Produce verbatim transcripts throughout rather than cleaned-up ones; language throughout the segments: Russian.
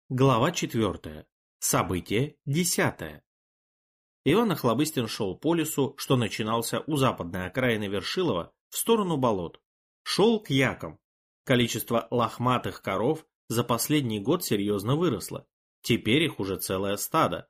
Глава четвертая. Событие десятое. Иван Охлобыстин шел по лесу, что начинался у западной окраины Вершилова, в сторону болот. Шел к якам. Количество лохматых коров за последний год серьезно выросло. Теперь их уже целое стадо.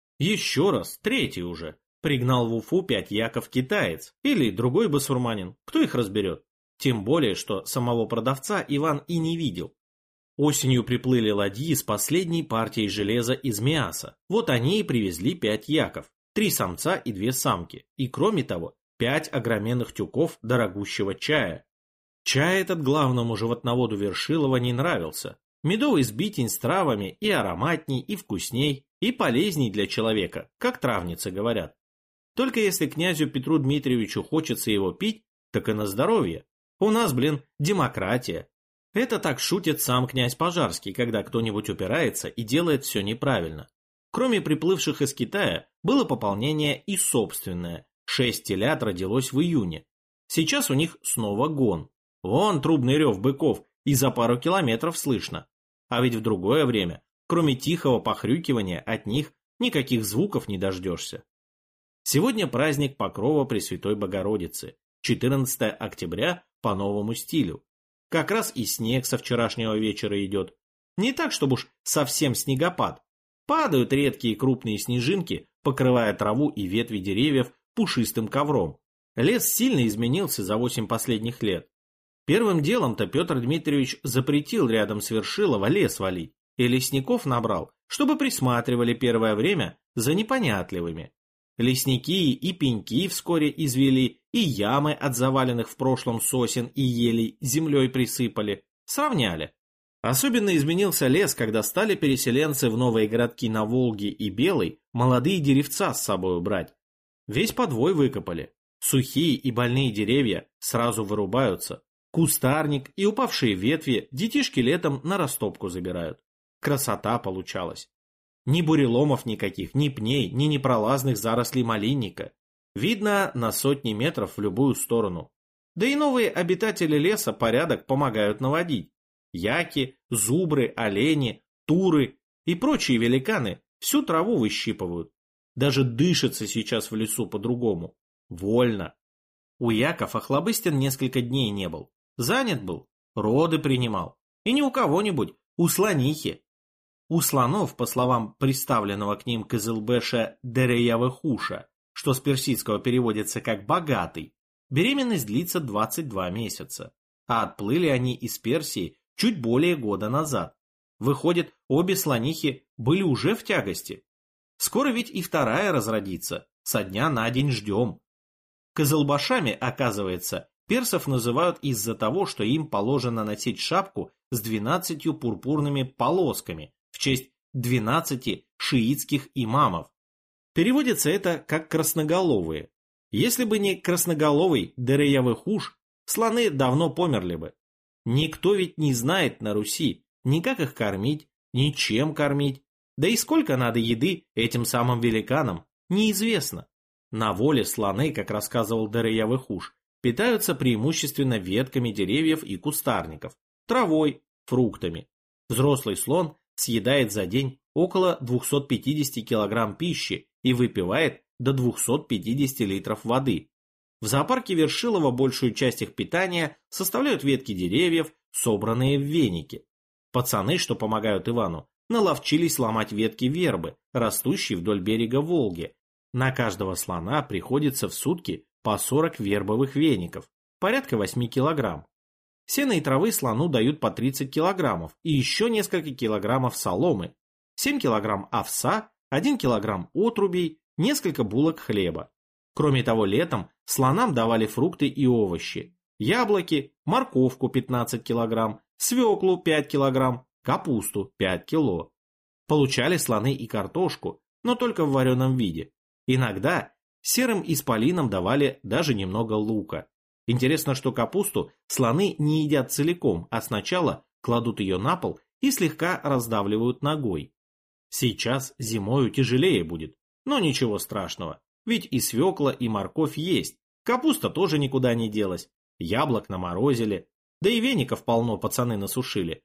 Еще раз, третий уже, пригнал в Уфу пять яков китаец или другой басурманин, кто их разберет. Тем более, что самого продавца Иван и не видел. Осенью приплыли ладьи с последней партией железа из Миаса. Вот они и привезли пять яков, три самца и две самки. И кроме того, пять огроменных тюков дорогущего чая. Чай этот главному животноводу Вершилова не нравился. Медовый сбитень с травами и ароматней, и вкусней, и полезней для человека, как травницы говорят. Только если князю Петру Дмитриевичу хочется его пить, так и на здоровье. У нас, блин, демократия. Это так шутит сам князь Пожарский, когда кто-нибудь упирается и делает все неправильно. Кроме приплывших из Китая, было пополнение и собственное. Шесть телят родилось в июне. Сейчас у них снова гон. Вон трубный рев быков, и за пару километров слышно. А ведь в другое время, кроме тихого похрюкивания, от них никаких звуков не дождешься. Сегодня праздник Покрова Пресвятой Богородицы, четырнадцатое октября по новому стилю. Как раз и снег со вчерашнего вечера идет. Не так, чтобы уж совсем снегопад. Падают редкие крупные снежинки, покрывая траву и ветви деревьев пушистым ковром. Лес сильно изменился за восемь последних лет. Первым делом-то Петр Дмитриевич запретил рядом с Вершилово лес валить, и лесников набрал, чтобы присматривали первое время за непонятливыми. Лесники и пеньки вскоре извели, и ямы от заваленных в прошлом сосен и елей землей присыпали, сравняли. Особенно изменился лес, когда стали переселенцы в новые городки на Волге и Белой молодые деревца с собой брать. Весь подвой выкопали. Сухие и больные деревья сразу вырубаются. Кустарник и упавшие ветви детишки летом на растопку забирают. Красота получалась. Ни буреломов никаких, ни пней, ни непролазных зарослей малинника. Видно на сотни метров в любую сторону. Да и новые обитатели леса порядок помогают наводить. Яки, зубры, олени, туры и прочие великаны всю траву выщипывают. Даже дышится сейчас в лесу по-другому. Вольно. У яков Охлобыстин несколько дней не был. Занят был, роды принимал. И не у кого-нибудь, у слонихи. У слонов, по словам представленного к ним Кызылбеша Дереявыхуша, что с персидского переводится как «богатый», беременность длится двадцать два месяца. А отплыли они из Персии чуть более года назад. Выходит, обе слонихи были уже в тягости. Скоро ведь и вторая разродится, со дня на день ждем. Кызылбашами, оказывается, персов называют из-за того, что им положено носить шапку с двенадцатью пурпурными полосками в честь двенадцати шиитских имамов. Переводится это как красноголовые. Если бы не красноголовый Дереявыхуш, слоны давно померли бы. Никто ведь не знает на Руси ни как их кормить, ни чем кормить. Да и сколько надо еды этим самым великанам, неизвестно. На воле слоны, как рассказывал Дереявыхуш, питаются преимущественно ветками деревьев и кустарников, травой, фруктами. Взрослый слон съедает за день около двухсот пятидесяти килограмм пищи и выпивает до двухсот пятидесяти литров воды. В зоопарке Вершилова большую часть их питания составляют ветки деревьев, собранные в веники. Пацаны, что помогают Ивану, наловчились ломать ветки вербы, растущей вдоль берега Волги. На каждого слона приходится в сутки по сорок вербовых веников, порядка восьми килограмм. Сена и травы слону дают по тридцать килограммов и еще несколько килограммов соломы, семь килограмм овса, один килограмм отрубей, несколько булок хлеба. Кроме того, летом слонам давали фрукты и овощи, яблоки, морковку пятнадцать килограмм, свеклу пять килограмм, капусту пять кило. Получали слоны и картошку, но только в вареном виде. Иногда серым исполинам давали даже немного лука. Интересно, что капусту слоны не едят целиком, а сначала кладут ее на пол и слегка раздавливают ногой. Сейчас зимою тяжелее будет, но ничего страшного, ведь и свекла, и морковь есть, капуста тоже никуда не делась, яблок наморозили, да и веников полно пацаны насушили.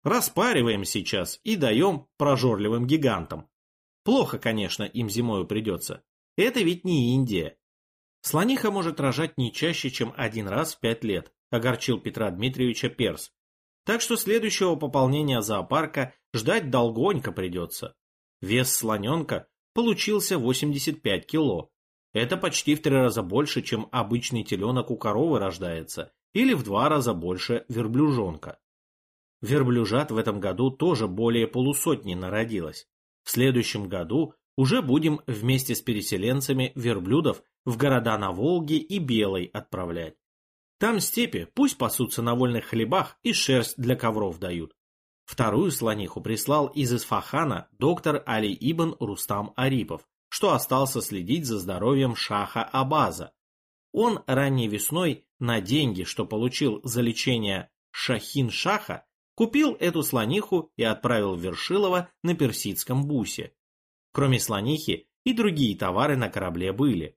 Распариваем сейчас и даем прожорливым гигантам. Плохо, конечно, им зимою придется. Это ведь не Индия. Слониха может рожать не чаще, чем один раз в пять лет, огорчил Петра Дмитриевича Перс. Так что следующего пополнения зоопарка ждать долгонько придется. Вес слоненка получился восемьдесят пять кило. Это почти в три раза больше, чем обычный теленок у коровы рождается, или в два раза больше верблюжонка. Верблюжат в этом году тоже более полусотни народилось. В следующем году уже будем вместе с переселенцами верблюдов в города на Волге и Белой отправлять. Там степи пусть пасутся на вольных хлебах и шерсть для ковров дают. Вторую слониху прислал из Исфахана доктор Али ибн Рустам Арипов, что остался следить за здоровьем шаха Абаза. Он ранней весной на деньги, что получил за лечение Шахин-шаха, купил эту слониху и отправил в Вершилово на персидском бусе. Кроме слонихи и другие товары на корабле были.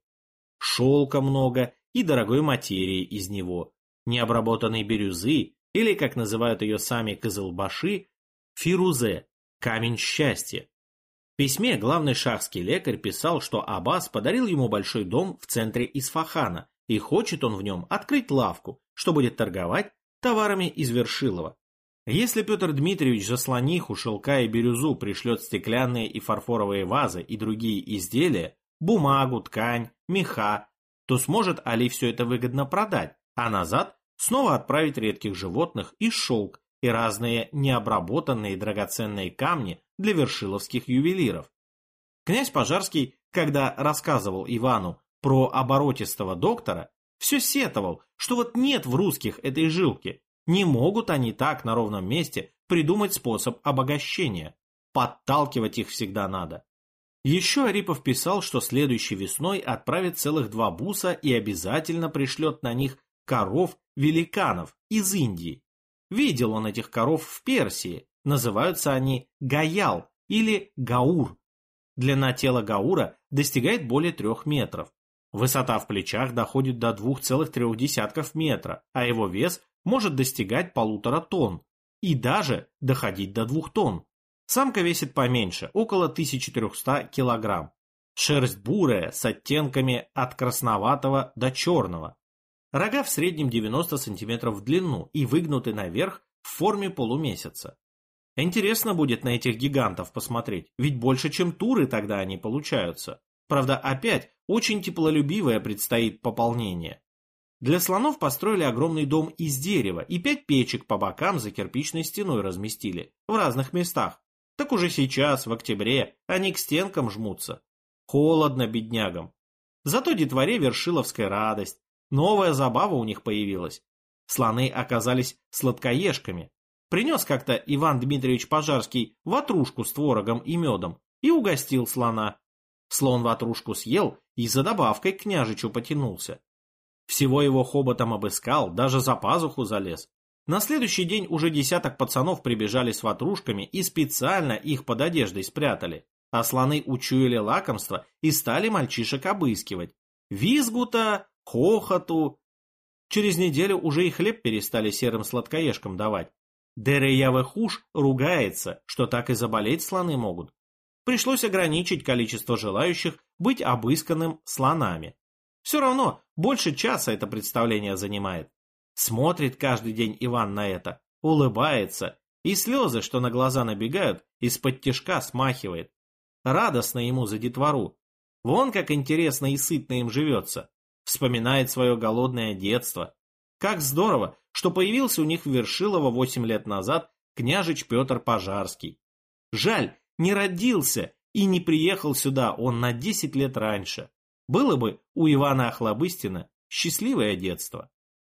Шелка много и дорогой материи из него, необработанной бирюзы, или, как называют ее сами кызылбаши, фирузе, камень счастья. В письме главный шахский лекарь писал, что Аббас подарил ему большой дом в центре Исфахана, и хочет он в нем открыть лавку, что будет торговать товарами из Вершилова. Если Петр Дмитриевич за слониху, шелка и бирюзу пришлет стеклянные и фарфоровые вазы и другие изделия, бумагу, ткань, меха, то сможет Али все это выгодно продать, а назад снова отправить редких животных и шелк, и разные необработанные драгоценные камни для вершиловских ювелиров. Князь Пожарский, когда рассказывал Ивану про оборотистого доктора, все сетовал, что вот нет в русских этой жилки. Не могут они так на ровном месте придумать способ обогащения. Подталкивать их всегда надо. Еще Арипов писал, что следующей весной отправит целых два буса и обязательно пришлет на них коров-великанов из Индии. Видел он этих коров в Персии. Называются они гаял или гаур. Длина тела гаура достигает более трех метров. Высота в плечах доходит до двух целых трех десятков метра, а его вес может достигать полутора тонн и даже доходить до двух тонн. Самка весит поменьше, около тысячи трехсот килограмм. Шерсть бурая, с оттенками от красноватого до черного. Рога в среднем девяносто сантиметров в длину и выгнуты наверх в форме полумесяца. Интересно будет на этих гигантов посмотреть, ведь больше, чем туры тогда они получаются. Правда, опять очень теплолюбивое предстоит пополнение. Для слонов построили огромный дом из дерева и пять печек по бокам за кирпичной стеной разместили, в разных местах. Так уже сейчас, в октябре, они к стенкам жмутся. Холодно беднягам. Зато детворе вершиловская радость. Новая забава у них появилась. Слоны оказались сладкоежками. Принес как-то Иван Дмитриевич Пожарский ватрушку с творогом и медом и угостил слона. Слон ватрушку съел и за добавкой к княжичу потянулся. Всего его хоботом обыскал, даже за пазуху залез. На следующий день уже десяток пацанов прибежали с ватрушками и специально их под одеждой спрятали. А слоны учуяли лакомство и стали мальчишек обыскивать. Визгу-то, хохоту. Через неделю уже и хлеб перестали серым сладкоежкам давать. Дереявехуш ругается, что так и заболеть слоны могут. Пришлось ограничить количество желающих быть обысканным слонами. Все равно больше часа это представление занимает. Смотрит каждый день Иван на это, улыбается, и слезы, что на глаза набегают, из-под тишка смахивает. Радостно ему за детвору. Вон как интересно и сытно им живется. Вспоминает свое голодное детство. Как здорово, что появился у них в Вершилово восемь лет назад княжич Петр Пожарский. Жаль, не родился и не приехал сюда он на десять лет раньше. Было бы у Ивана Охлобыстина счастливое детство.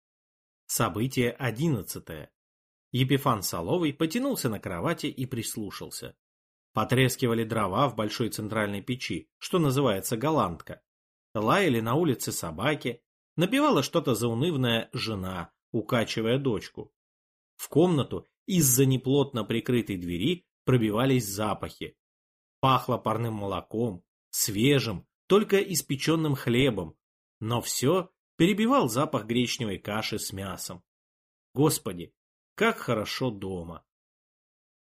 Событие одиннадцатое. Епифан Соловый потянулся на кровати и прислушался. Потрескивали дрова в большой центральной печи, что называется голландка. Лаяли на улице собаки, напевала что-то заунывная жена, укачивая дочку. В комнату из-за неплотно прикрытой двери пробивались запахи. Пахло парным молоком, свежим, только испеченным хлебом, но все перебивал запах гречневой каши с мясом. Господи, как хорошо дома!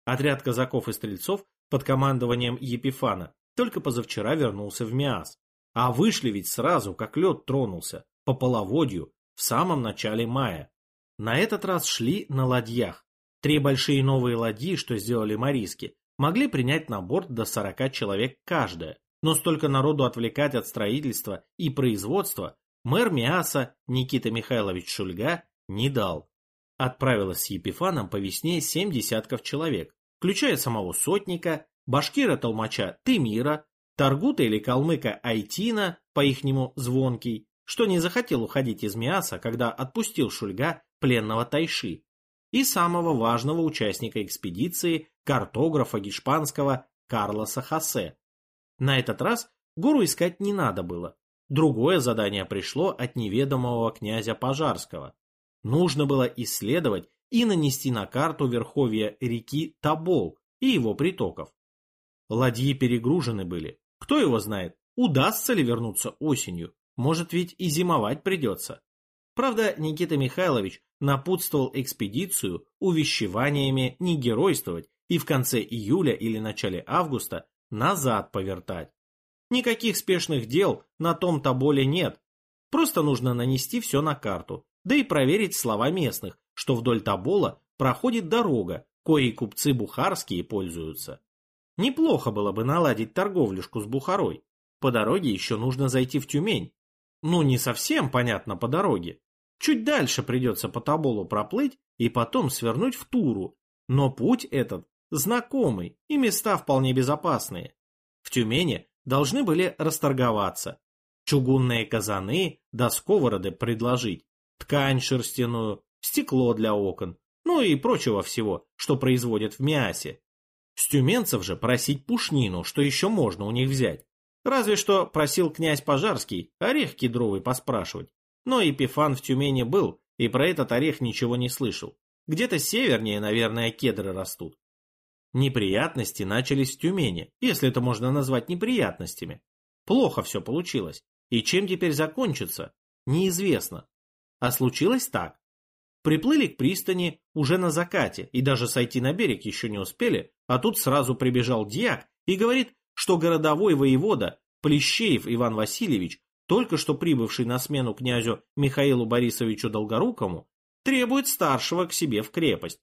Отряд казаков и стрельцов под командованием Епифана только позавчера вернулся в Миас. А вышли ведь сразу, как лед тронулся, по половодью, в самом начале мая. На этот раз шли на ладьях. Три большие новые ладьи, что сделали марийски, могли принять на борт до сорока человек каждая. Но столько народу отвлекать от строительства и производства мэр Миаса Никита Михайлович Шульга не дал. Отправилось с Епифаном по весне семь десятков человек, включая самого сотника, башкира-толмача Тымира, Таргута или калмыка Айтина, по-ихнему Звонкий, что не захотел уходить из Миаса, когда отпустил Шульга пленного Тайши, и самого важного участника экспедиции, картографа гешпанского Карлоса Хосе. На этот раз гору искать не надо было. Другое задание пришло от неведомого князя Пожарского. Нужно было исследовать и нанести на карту верховья реки Тобол и его притоков. Ладьи перегружены были. Кто его знает, удастся ли вернуться осенью, может ведь и зимовать придется. Правда, Никита Михайлович напутствовал экспедицию увещеваниями не геройствовать и в конце июля или начале августа назад повертать. Никаких спешных дел на том Тоболе нет, просто нужно нанести все на карту, да и проверить слова местных, что вдоль Тобола проходит дорога, коей купцы бухарские пользуются. Неплохо было бы наладить торговлюшку с Бухарой. По дороге еще нужно зайти в Тюмень. Ну, не совсем, понятно, по дороге. Чуть дальше придется по Тоболу проплыть и потом свернуть в Туру. Но путь этот знакомый и места вполне безопасные. В Тюмени должны были расторговаться. Чугунные казаны да сковороды предложить, ткань шерстяную, стекло для окон, ну и прочего всего, что производят в Миасе. С тюменцев же просить пушнину, что еще можно у них взять. Разве что просил князь Пожарский орех кедровый поспрашивать. Но Епифан в Тюмени был, и про этот орех ничего не слышал. Где-то севернее, наверное, кедры растут. Неприятности начались в Тюмени, если это можно назвать неприятностями. Плохо все получилось, и чем теперь закончится, неизвестно. А случилось так. Приплыли к пристани уже на закате, и даже сойти на берег еще не успели, а тут сразу прибежал дьяк и говорит, что городовой воевода Плещеев Иван Васильевич, только что прибывший на смену князю Михаилу Борисовичу Долгорукому, требует старшего к себе в крепость.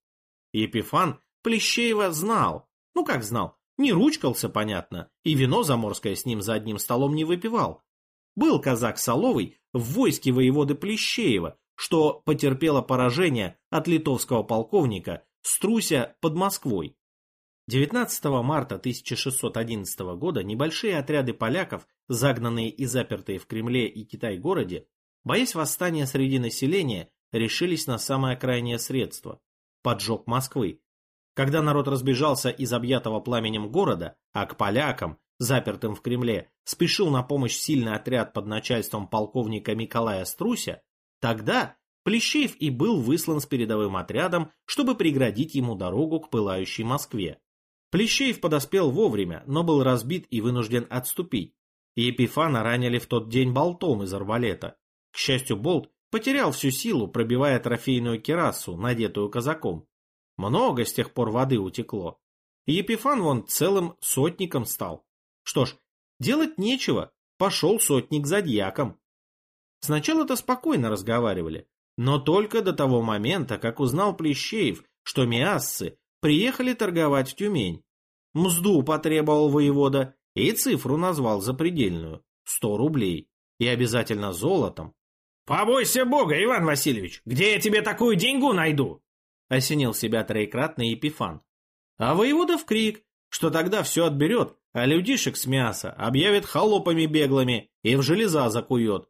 Епифан Плещеева знал, ну как знал, не ручкался, понятно, и вино заморское с ним за одним столом не выпивал. Был казак Соловый в войске воеводы Плещеева, что потерпело поражение от литовского полковника Струся под Москвой. девятнадцатого марта тысяча шестьсот одиннадцатого года небольшие отряды поляков, загнанные и запертые в Кремле и Китай-городе, боясь восстания среди населения, решились на самое крайнее средство – поджог Москвы. Когда народ разбежался из объятого пламенем города, а к полякам, запертым в Кремле, спешил на помощь сильный отряд под начальством полковника Николая Струся, тогда Плещеев и был выслан с передовым отрядом, чтобы преградить ему дорогу к пылающей Москве. Плещеев подоспел вовремя, но был разбит и вынужден отступить. Епифана ранили в тот день болтом из арбалета. К счастью, болт потерял всю силу, пробивая трофейную кирасу, надетую казаком. Много с тех пор воды утекло. Епифан вон целым сотником стал. Что ж, делать нечего, пошел сотник за дьяком. Сначала-то спокойно разговаривали, но только до того момента, как узнал Плещеев, что миасцы приехали торговать в Тюмень. Мзду потребовал воевода и цифру назвал запредельную – сто рублей, и обязательно золотом. «Побойся Бога, Иван Васильевич, где я тебе такую деньгу найду?» – осенил себя троекратный Епифан. А воевода вкрик, что тогда все отберет, а людишек с мяса объявит холопами беглыми и в железа закует.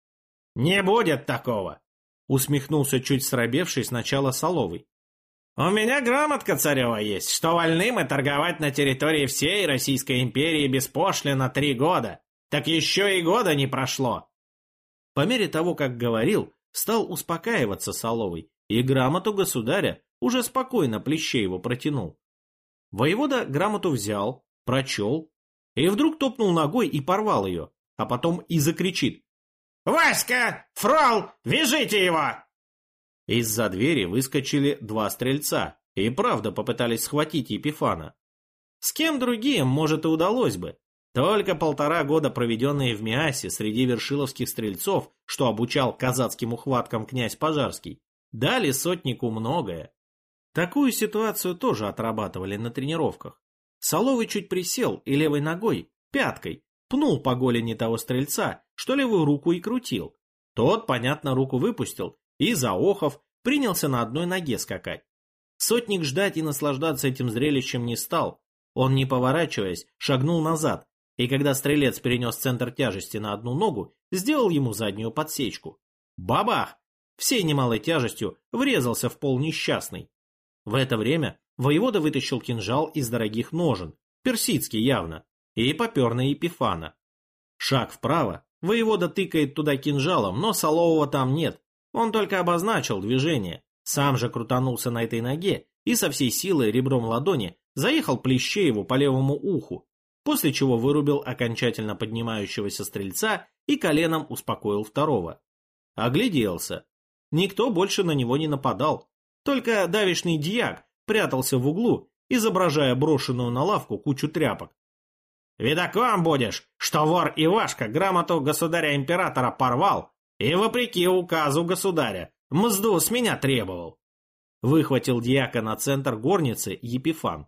«Не будет такого!» — усмехнулся чуть срабевший сначала Соловый. «У меня грамотка царева есть, что вольны мы торговать на территории всей Российской империи беспошлино три года. Так еще и года не прошло!» По мере того, как говорил, стал успокаиваться Соловый, и грамоту государя уже спокойно Плещееву протянул. Воевода грамоту взял, прочел, и вдруг топнул ногой и порвал ее, а потом и закричит: «Васька! Фрол! Вяжите его!» Из-за двери выскочили два стрельца, и правда попытались схватить Епифана. С кем другим, может, и удалось бы. Только полтора года, проведенные в Миасе среди вершиловских стрельцов, что обучал казацким ухваткам князь Пожарский, дали сотнику многое. Такую ситуацию тоже отрабатывали на тренировках. Соловый чуть присел и левой ногой, пяткой, пнул по голени того стрельца, что левую руку и крутил. Тот, понятно, руку выпустил и, заохов, принялся на одной ноге скакать. Сотник ждать и наслаждаться этим зрелищем не стал. Он, не поворачиваясь, шагнул назад, и когда стрелец перенес центр тяжести на одну ногу, сделал ему заднюю подсечку. Бабах! Всей немалой тяжестью врезался в пол несчастный. В это время воевода вытащил кинжал из дорогих ножен, персидский явно, и попер на Епифана. Шаг вправо, воевода тыкает туда кинжалом, но Солового там нет, он только обозначил движение, сам же крутанулся на этой ноге и со всей силой ребром ладони заехал Плещееву по левому уху, после чего вырубил окончательно поднимающегося стрельца и коленом успокоил второго. Огляделся. Никто больше на него не нападал. Только давишний дьяк прятался в углу, изображая брошенную на лавку кучу тряпок. «Видаком будешь, что вор Ивашка грамоту государя-императора порвал и, вопреки указу государя, мзду с меня требовал!» Выхватил дьяка на центр горницы Епифан.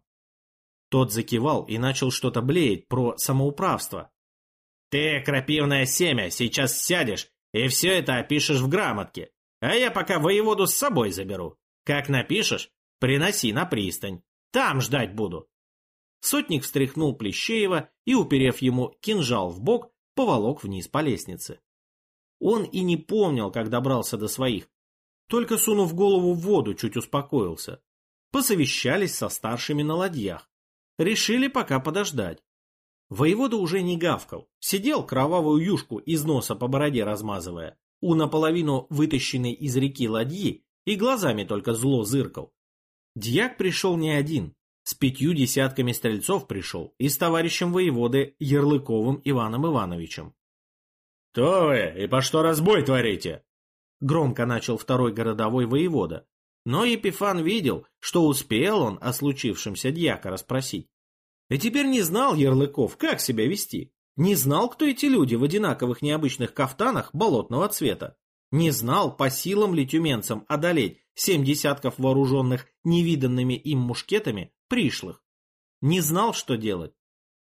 Тот закивал и начал что-то блеять про самоуправство. «Ты, крапивное семя, сейчас сядешь и все это опишешь в грамотке, а я пока воеводу с собой заберу. Как напишешь, приноси на пристань, там ждать буду». Сотник встряхнул Плещеева и, уперев ему кинжал в бок, поволок вниз по лестнице. Он и не помнил, как добрался до своих, только сунув голову в воду, чуть успокоился. Посовещались со старшими на ладьях. Решили пока подождать. Воевода уже не гавкал, сидел кровавую юшку из носа по бороде размазывая, у наполовину вытащенной из реки ладьи и глазами только зло зыркал. Дьяк пришел не один, с пятью десятками стрельцов пришел и с товарищем воеводы Ярлыковым Иваном Ивановичем. «Кто вы и по что разбой творите?» Громко начал второй городовой воевода. Но Епифан видел, что успел он о случившемся дьяка расспросить. И теперь не знал Ярлыков, как себя вести. Не знал, кто эти люди в одинаковых необычных кафтанах болотного цвета. Не знал, по силам ли тюменцам одолеть семь десятков вооруженных невиданными им мушкетами пришлых. Не знал, что делать.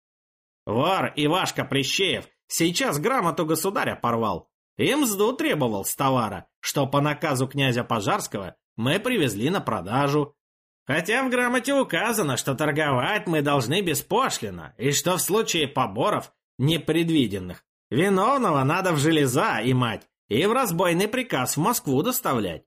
«Вор Ивашка Плещеев сейчас грамоту государя порвал. И мзду требовал с товара, что по наказу князя Пожарского мы привезли на продажу. Хотя в грамоте указано, что торговать мы должны беспошлино, и что в случае поборов непредвиденных виновного надо в железа имать и в разбойный приказ в Москву доставлять».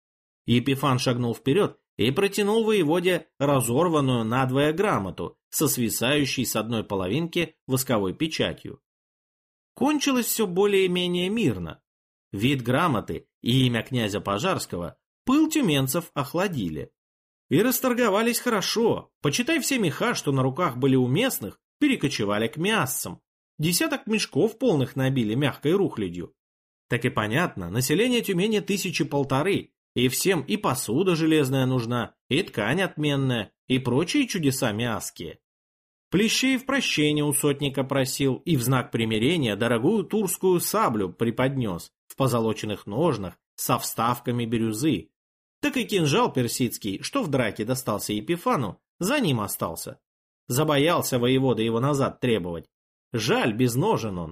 Епифан шагнул вперед и протянул воеводе разорванную надвое грамоту со свисающей с одной половинки восковой печатью. Кончилось все более-менее мирно. Вид грамоты и имя князя Пожарского пыл тюменцев охладили. И расторговались хорошо. Почитай, все меха, что на руках были у местных, перекочевали к мясцам. Десяток мешков полных набили мягкой рухлядью. Так и понятно, население Тюмени тысячи полторы, и всем и посуда железная нужна, и ткань отменная, и прочие чудеса мясские. Плещеев прощения у сотника просил и в знак примирения дорогую турскую саблю преподнес в позолоченных ножнах со вставками бирюзы. Так и кинжал персидский, что в драке достался Епифану, за ним остался. Забоялся воевода его назад требовать. Жаль, без ножен он.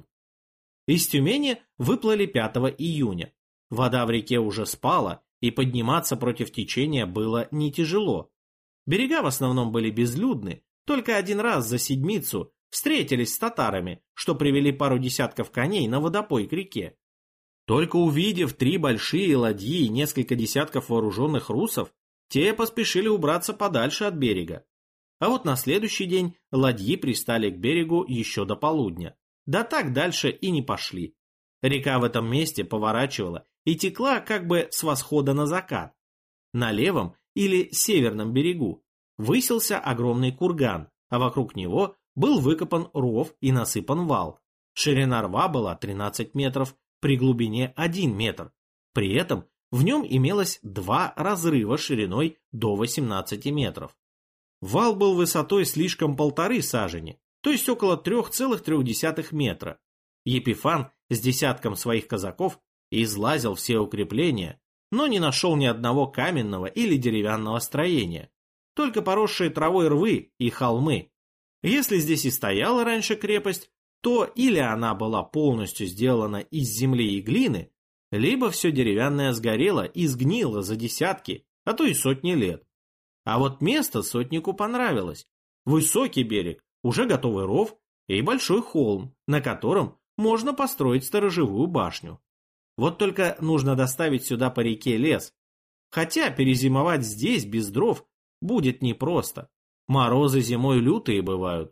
Из Тюмени выплыли пятого июня. Вода в реке уже спала, и подниматься против течения было не тяжело. Берега в основном были безлюдны, только один раз за седмицу встретились с татарами, что привели пару десятков коней на водопой к реке. Только увидев три большие ладьи и несколько десятков вооруженных русов, те поспешили убраться подальше от берега. А вот на следующий день ладьи пристали к берегу еще до полудня. Да так дальше и не пошли. Река в этом месте поворачивала и текла как бы с восхода на закат. На левом или северном берегу высился огромный курган, а вокруг него был выкопан ров и насыпан вал. Ширина рва была тринадцать метров, при глубине один метр. При этом В нем имелось два разрыва шириной до восемнадцати метров. Вал был высотой слишком полторы сажени, то есть около трёх целых трёх десятых метра. Епифан с десятком своих казаков излазил все укрепления, но не нашел ни одного каменного или деревянного строения, только поросшие травой рвы и холмы. Если здесь и стояла раньше крепость, то или она была полностью сделана из земли и глины, либо все деревянное сгорело и сгнило за десятки, а то и сотни лет. А вот место сотнику понравилось. Высокий берег, уже готовый ров и большой холм, на котором можно построить сторожевую башню. Вот только нужно доставить сюда по реке лес. Хотя перезимовать здесь без дров будет непросто. Морозы зимой лютые бывают.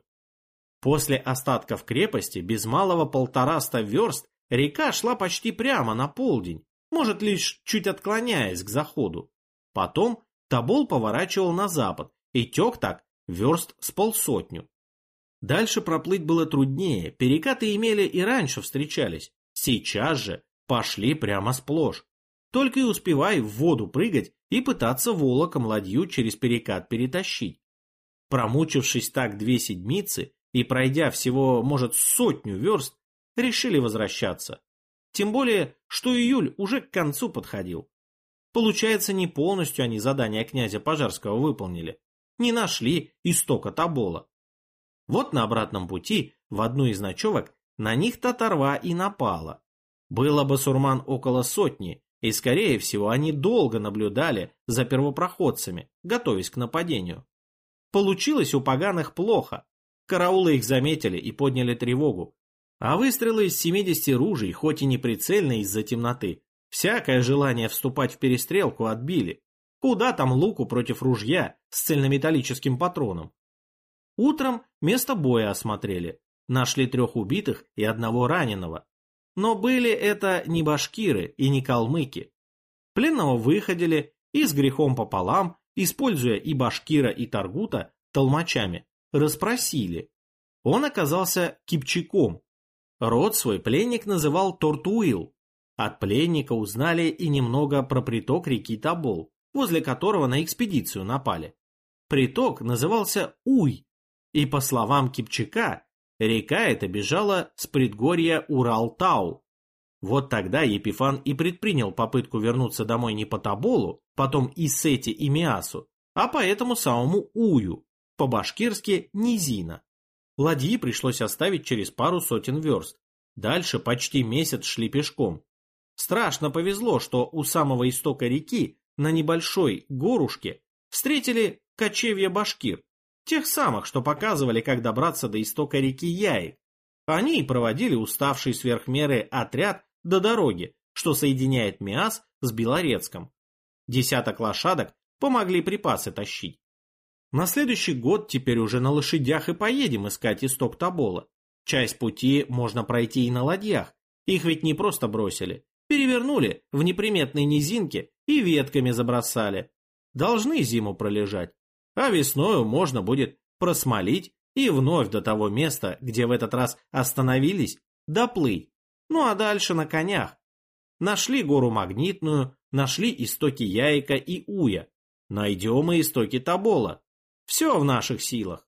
После остатков крепости без малого полтораста верст река шла почти прямо на полдень, может лишь чуть отклоняясь к заходу. Потом Тобол поворачивал на запад и тек так верст с полсотню. Дальше проплыть было труднее, перекаты имели и раньше встречались. Сейчас же пошли прямо сплошь. Только и успевай в воду прыгать и пытаться волоком ладью через перекат перетащить. Промучившись так две седмицы и пройдя всего, может, сотню верст, решили возвращаться. Тем более, что июль уже к концу подходил. Получается, не полностью они задание князя Пожарского выполнили. Не нашли истока Тобола. Вот на обратном пути в одну из ночевок на них татарва и напала. Было басурман около сотни, и, скорее всего, они долго наблюдали за первопроходцами, готовясь к нападению. Получилось у поганых плохо. Караулы их заметили и подняли тревогу. А выстрелы из семидесяти ружей, хоть и не прицельно из-за темноты, всякое желание вступать в перестрелку отбили. Куда там луку против ружья с цельнометаллическим патроном? Утром место боя осмотрели. Нашли трех убитых и одного раненого. Но были это не башкиры и не калмыки. Пленного выходили и с грехом пополам, используя и башкира, и таргута толмачами, расспросили. Он оказался кипчаком. Род свой пленник называл Тортуил. От пленника узнали и немного про приток реки Тобол, возле которого на экспедицию напали. Приток назывался Уй, и, по словам Кипчака, река эта бежала с предгорья Урал-Тау. Вот тогда Епифан и предпринял попытку вернуться домой не по Тоболу, потом и Сети и Миасу, а по этому самому Ую, по-башкирски Низина. Ладьи пришлось оставить через пару сотен верст. Дальше почти месяц шли пешком. Страшно повезло, что у самого истока реки, на небольшой горушке, встретили кочевья башкир, тех самых, что показывали, как добраться до истока реки Яик. Они и проводили уставший сверх меры отряд до дороги, что соединяет Миас с Белорецком. Десяток лошадок помогли припасы тащить. На следующий год теперь уже на лошадях и поедем искать исток Тобола. Часть пути можно пройти и на ладьях, их ведь не просто бросили. Перевернули в неприметной низинке и ветками забросали. Должны зиму пролежать, а весною можно будет просмолить и вновь до того места, где в этот раз остановились, доплыть. Ну а дальше на конях. Нашли гору Магнитную, нашли истоки Яика и Уя. Найдем и истоки Тобола. Все в наших силах.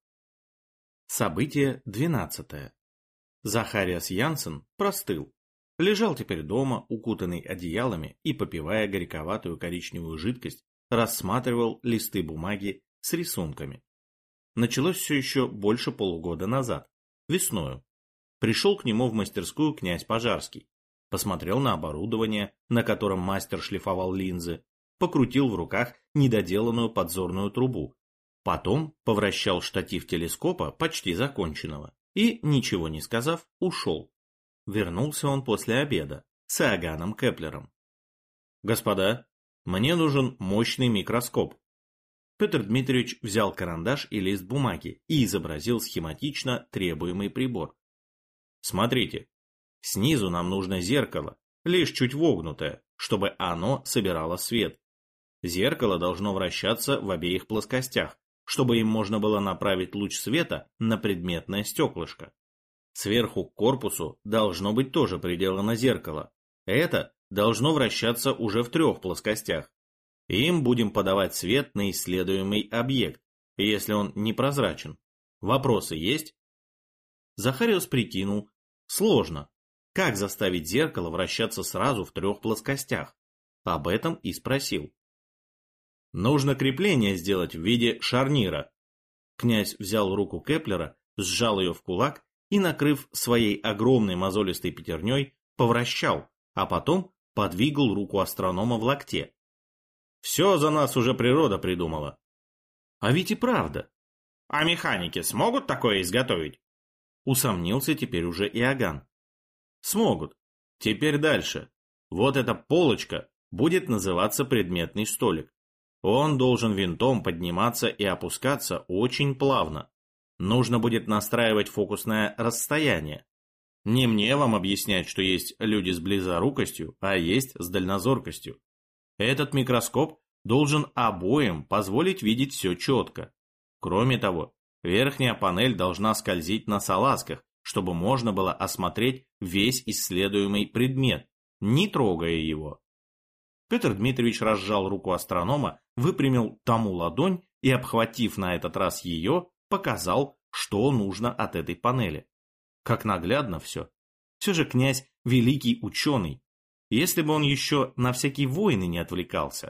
Событие двенадцатое. Захариас Янсен простыл. Лежал теперь дома, укутанный одеялами и, попивая горьковатую коричневую жидкость, рассматривал листы бумаги с рисунками. Началось все еще больше полугода назад, весною. Пришел к нему в мастерскую князь Пожарский, посмотрел на оборудование, на котором мастер шлифовал линзы, покрутил в руках недоделанную подзорную трубу, потом повращал штатив телескопа почти законченного и, ничего не сказав, ушел. Вернулся он после обеда с Иоганном Кеплером. «Господа, мне нужен мощный микроскоп». Петр Дмитриевич взял карандаш и лист бумаги и изобразил схематично требуемый прибор. «Смотрите, снизу нам нужно зеркало, лишь чуть вогнутое, чтобы оно собирало свет. Зеркало должно вращаться в обеих плоскостях, чтобы им можно было направить луч света на предметное стеклышко. Сверху к корпусу должно быть тоже приделано зеркало. Это должно вращаться уже в трех плоскостях. Им будем подавать свет на исследуемый объект, если он непрозрачен. Вопросы есть? Захариус прикинул. Сложно. Как заставить зеркало вращаться сразу в трех плоскостях? Об этом и спросил. Нужно крепление сделать в виде шарнира. Князь взял руку Кеплера, сжал ее в кулак и, накрыв своей огромной мозолистой пятерней, повращал, а потом подвигал руку астронома в локте. Все за нас уже природа придумала. А ведь и правда. А механики смогут такое изготовить? Усомнился теперь уже Иоганн. Смогут. Теперь дальше. Вот эта полочка будет называться предметный столик. Он должен винтом подниматься и опускаться очень плавно. Нужно будет настраивать фокусное расстояние. Не мне вам объяснять, что есть люди с близорукостью, а есть с дальнозоркостью. Этот микроскоп должен обоим позволить видеть все четко. Кроме того, верхняя панель должна скользить на салазках, чтобы можно было осмотреть весь исследуемый предмет, не трогая его. Петр Дмитриевич разжал руку астронома, выпрямил тому ладонь и, обхватив на этот раз ее, показал, что нужно от этой панели. Как наглядно все. Все же князь великий ученый. Если бы он еще на всякие войны не отвлекался.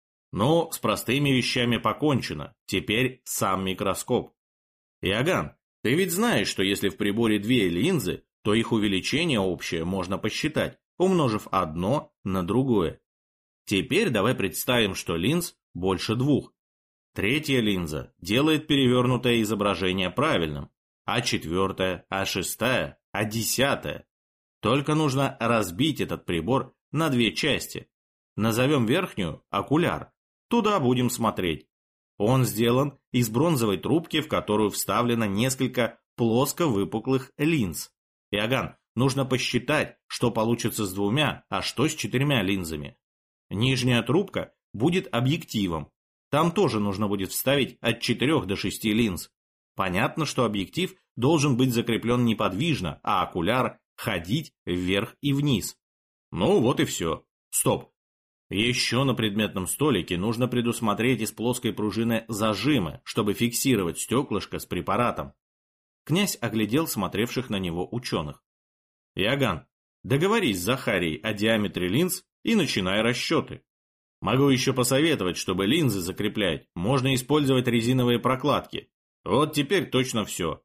Но с простыми вещами покончено. Теперь сам микроскоп. Иоганн, ты ведь знаешь, что если в приборе две линзы, то их увеличение общее можно посчитать, умножив одно на другое. Теперь давай представим, что линз больше двух. Третья линза делает перевернутое изображение правильным, а четвертая, а шестая, а десятая. Только нужно разбить этот прибор на две части. Назовем верхнюю окуляр. Туда будем смотреть. Он сделан из бронзовой трубки, в которую вставлено несколько плоско выпуклых линз. Иоганн, нужно посчитать, что получится с двумя, а что с четырьмя линзами. Нижняя трубка будет объективом. Там тоже нужно будет вставить от четырёх до шести линз. Понятно, что объектив должен быть закреплен неподвижно, а окуляр ходить вверх и вниз. Ну вот и все. Стоп. Еще на предметном столике нужно предусмотреть из плоской пружины зажимы, чтобы фиксировать стеклышко с препаратом. Князь оглядел смотревших на него ученых. Иоганн, договорись с Захарией о диаметре линз и начинай расчеты. Могу еще посоветовать, чтобы линзы закреплять, можно использовать резиновые прокладки. Вот теперь точно все.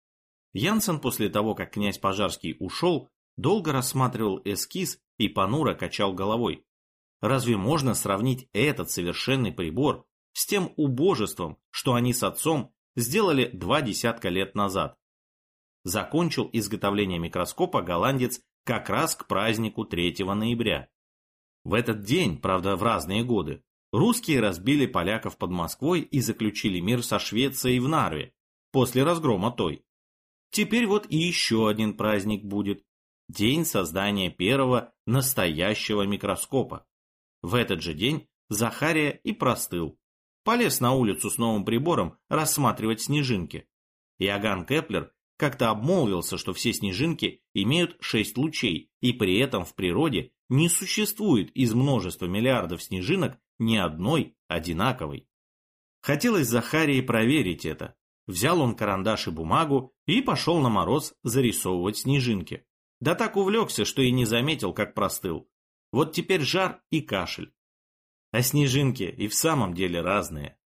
Янсен после того, как князь Пожарский ушел, долго рассматривал эскиз и понуро качал головой. Разве можно сравнить этот совершенный прибор с тем убожеством, что они с отцом сделали два десятка лет назад? Закончил изготовление микроскопа голландец как раз к празднику третьего ноября. В этот день, правда в разные годы, русские разбили поляков под Москвой и заключили мир со Швецией в Нарве, после разгрома той. Теперь вот и еще один праздник будет. День создания первого настоящего микроскопа. В этот же день Захария и простыл. Полез на улицу с новым прибором рассматривать снежинки. Иоганн Кеплер как-то обмолвился, что все снежинки имеют шесть лучей, и при этом в природе не существует из множества миллиардов снежинок ни одной одинаковой. Хотелось Захарии проверить это. Взял он карандаш и бумагу и пошел на мороз зарисовывать снежинки. Да так увлекся, что и не заметил, как простыл. Вот теперь жар и кашель. А снежинки и в самом деле разные.